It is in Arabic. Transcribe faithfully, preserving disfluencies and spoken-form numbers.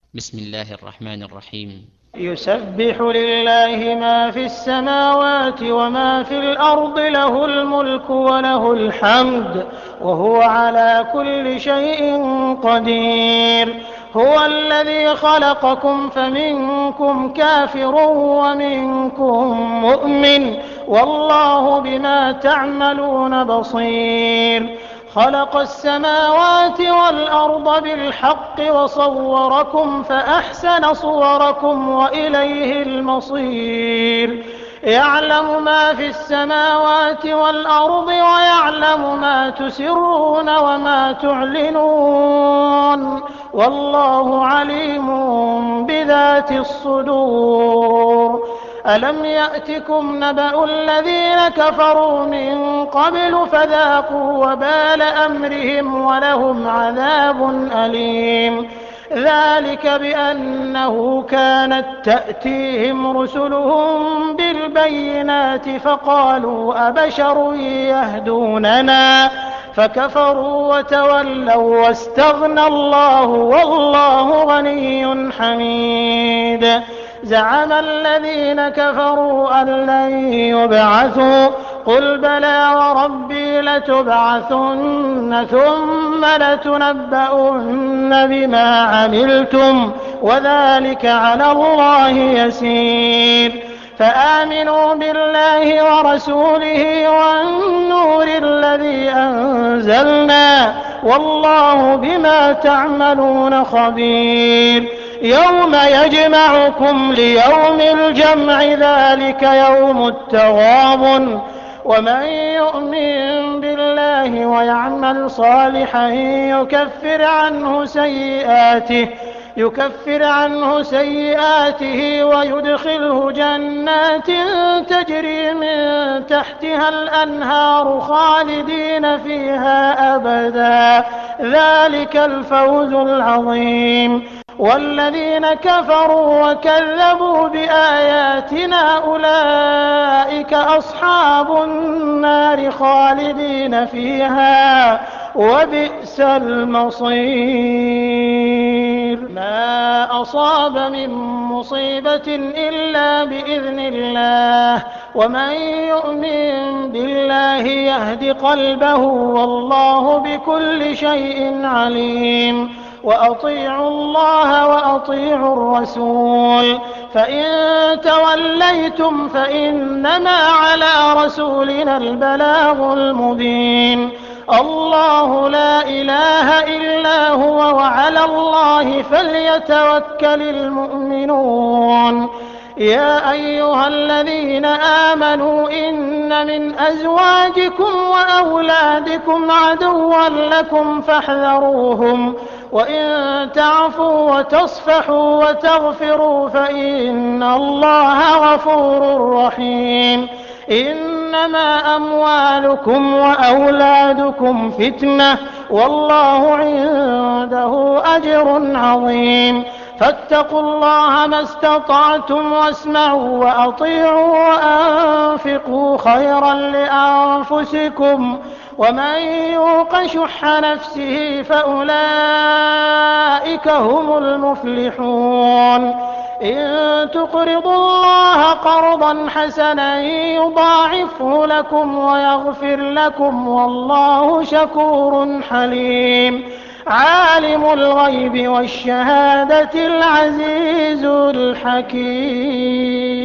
بسم الله الرحمن الرحيم. يسبح لله ما في السماوات وما في الأرض، له الملك وله الحمد وهو على كل شيء قدير. هو الذي خلقكم فمنكم كافر ومنكم مؤمن، والله بما تعملون بصير. خلق السماوات والأرض بالحق وصوركم فأحسن صوركم وإليه المصير. يعلم ما في السماوات والأرض ويعلم ما تسرون وما تعلنون، والله عليم بذات الصدور. ألم يأتكم نبأ الذين كفروا من قبل فذاقوا وبال أمرهم ولهم عذاب أليم. ذلك بأنه كانت تأتيهم رسلهم بالبينات فقالوا أبشر يهدوننا فكفروا وتولوا واستغنى الله والله غني حميد. زعم الذين كفروا أن لن يبعثوا قل بلى وربي لتبعثن ثم لتنبؤن بما عملتم وذلك على الله يسير. فآمنوا بالله ورسوله والنور الذي أنزلنا والله بما تعملون خبير. يوم يجمعكم ليوم الجمع ذلك يوم التغابن، ومن يؤمن بالله ويعمل صالحا يكفر عنه سيئاته يكفر عنه سيئاته ويدخله جنات تجري من تحتها الأنهار خالدين فيها أبدا، ذلك الفوز العظيم. والذين كفروا وكذبوا بآياتنا أولئك أصحاب النار خالدين فيها وبئس المصير. ما أصاب من مصيبة إلا بإذن الله، ومن يؤمن بالله يهد قلبه والله بكل شيء عليم. وأطيعوا الله وأطيعوا الرسول، فإن توليتم فإنما على رسولنا البلاغ المبين. الله لا إله إلا هو وعلى الله فليتوكل المؤمنون. يا أيها الذين آمنوا إن من أزواجكم وأولادكم عدوا لكم فاحذروهم، وإن تعفوا وتصفحوا وتغفروا فإن الله غفور رحيم. إنما أموالكم وأولادكم فتنة والله عنده أجر عظيم. فاتقوا الله ما استطعتم واسمعوا وأطيعوا وأنفقوا خيرا لأنفسكم، ومن يوق شح نفسه فأولئك هم المفلحون. إن تقرضوا الله قرضا حسنا يضاعفه لكم ويغفر لكم والله شكور حليم. عالم الغيب والشهادة العزيز الحكيم.